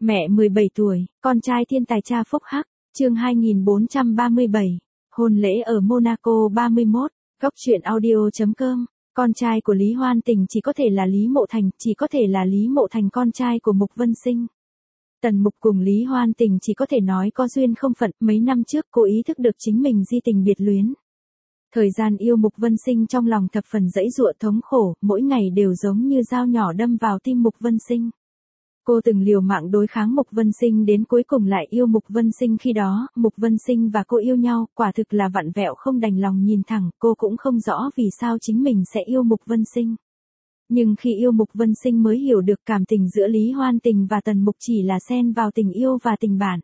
Mẹ 17 tuổi, con trai thiên tài cha phúc hắc, chương 2437, hôn lễ ở Monaco 31, góc truyện audio.com, con trai của Lý Hoan Tình chỉ có thể là Lý Mộ Thành, chỉ có thể là Lý Mộ Thành con trai của Mục Vân Sinh. Tần Mục cùng Lý Hoan Tình chỉ có thể nói có duyên không phận, mấy năm trước cô ý thức được chính mình di tình biệt luyến. Thời gian yêu Mục Vân Sinh trong lòng thập phần dẫy dụa thống khổ, mỗi ngày đều giống như dao nhỏ đâm vào tim Mục Vân Sinh. Cô từng liều mạng đối kháng Mục Vân Sinh đến cuối cùng lại yêu Mục Vân Sinh khi đó, Mục Vân Sinh và cô yêu nhau, quả thực là vặn vẹo không đành lòng nhìn thẳng, cô cũng không rõ vì sao chính mình sẽ yêu Mục Vân Sinh. Nhưng khi yêu Mục Vân Sinh mới hiểu được cảm tình giữa Lý Hoan Tình và Tần Mục chỉ là xen vào tình yêu và tình bạn.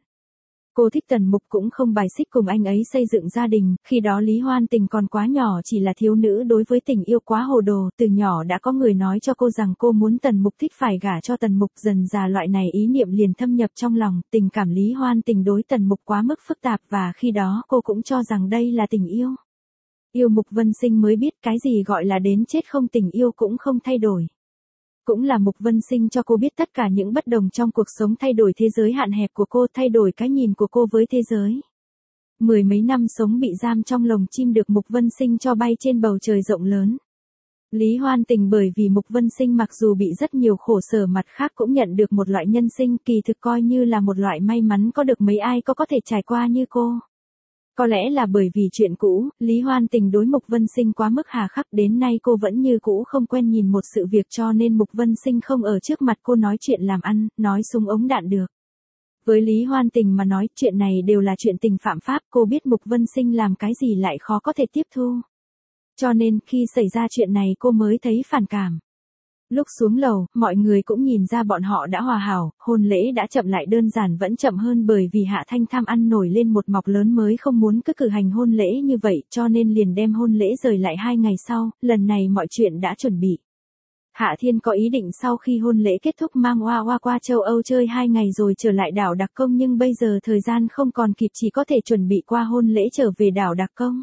Cô thích Tần Mục cũng không bài xích cùng anh ấy xây dựng gia đình, khi đó Lý Hoan Tình còn quá nhỏ chỉ là thiếu nữ đối với tình yêu quá hồ đồ, từ nhỏ đã có người nói cho cô rằng cô muốn Tần Mục thích phải gả cho Tần Mục, dần dà loại này ý niệm liền thâm nhập trong lòng, tình cảm Lý Hoan Tình đối Tần Mục quá mức phức tạp và khi đó cô cũng cho rằng đây là tình yêu. Yêu Mục Vân Sinh mới biết cái gì gọi là đến chết không tình yêu cũng không thay đổi. Cũng là Mục Vân Sinh cho cô biết tất cả những bất đồng trong cuộc sống, thay đổi thế giới hạn hẹp của cô, thay đổi cái nhìn của cô với thế giới. Mười mấy năm sống bị giam trong lồng chim được Mục Vân Sinh cho bay trên bầu trời rộng lớn. Lý Hoan Tình bởi vì Mục Vân Sinh mặc dù bị rất nhiều khổ sở mặt khác cũng nhận được một loại nhân sinh, kỳ thực coi như là một loại may mắn, có được mấy ai có thể trải qua như cô. Có lẽ là bởi vì chuyện cũ, Lý Hoan Tình đối Mục Vân Sinh quá mức hà khắc, đến nay cô vẫn như cũ không quen nhìn một sự việc, cho nên Mục Vân Sinh không ở trước mặt cô nói chuyện làm ăn, nói súng ống đạn được. Với Lý Hoan Tình mà nói, chuyện này đều là chuyện tình phạm pháp, cô biết Mục Vân Sinh làm cái gì lại khó có thể tiếp thu. Cho nên khi xảy ra chuyện này cô mới thấy phản cảm. Lúc xuống lầu, mọi người cũng nhìn ra bọn họ đã hòa hảo, hôn lễ đã chậm lại, đơn giản vẫn chậm hơn bởi vì Hạ Thanh tham ăn nổi lên một mọc lớn mới không muốn cứ cử hành hôn lễ như vậy, cho nên liền đem hôn lễ rời lại 2 ngày sau, lần này mọi chuyện đã chuẩn bị. Hạ Thiên có ý định sau khi hôn lễ kết thúc mang Hoa Hoa qua châu Âu chơi 2 ngày rồi trở lại đảo Đặc Công, nhưng bây giờ thời gian không còn kịp, chỉ có thể chuẩn bị qua hôn lễ trở về đảo Đặc Công.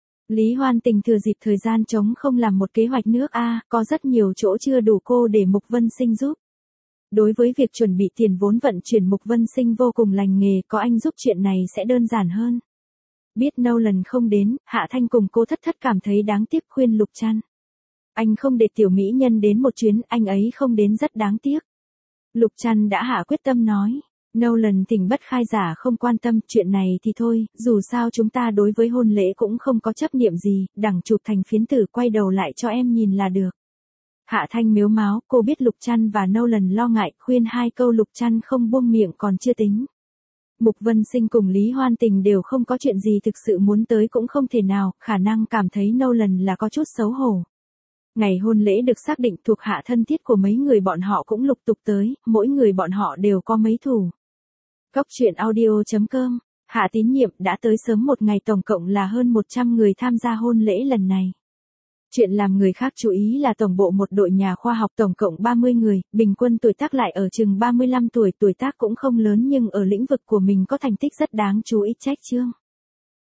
Lý Hoan Tình thừa dịp thời gian trống không làm một kế hoạch nước A, có rất nhiều chỗ chưa đủ cô để Mục Vân Sinh giúp. Đối với việc chuẩn bị tiền vốn vận chuyển Mục Vân Sinh vô cùng lành nghề, có anh giúp chuyện này sẽ đơn giản hơn. Biết Nolan không đến, Hạ Thanh cùng cô thất cảm thấy đáng tiếc, khuyên Lục Trăn. Anh không để tiểu mỹ nhân đến một chuyến, anh ấy không đến rất đáng tiếc. Lục Trăn đã hạ quyết tâm nói. Nolan thỉnh bất khai giả không quan tâm, chuyện này thì thôi, dù sao chúng ta đối với hôn lễ cũng không có chấp niệm gì, đằng chụp thành phiến tử quay đầu lại cho em nhìn là được. Hạ Thanh mếu máo, cô biết Lục Trăn và Nolan lo ngại, khuyên 2 câu Lục Trăn không buông miệng còn chưa tính. Mục Vân Sinh cùng Lý Hoan Tình đều không có chuyện gì thực sự muốn tới cũng không thể nào, khả năng cảm thấy Nolan là có chút xấu hổ. Ngày hôn lễ được xác định, thuộc hạ thân thiết của mấy người bọn họ cũng lục tục tới, mỗi người bọn họ đều có mấy thủ. Góc truyện audio.com, Hạ Tín Nhiệm đã tới sớm một ngày, tổng cộng là hơn 100 người tham gia hôn lễ lần này. Chuyện làm người khác chú ý là tổng bộ một đội nhà khoa học tổng cộng 30 người, bình quân tuổi tác lại ở chừng 35 tuổi, tuổi tác cũng không lớn nhưng ở lĩnh vực của mình có thành tích rất đáng chú ý, trách chương.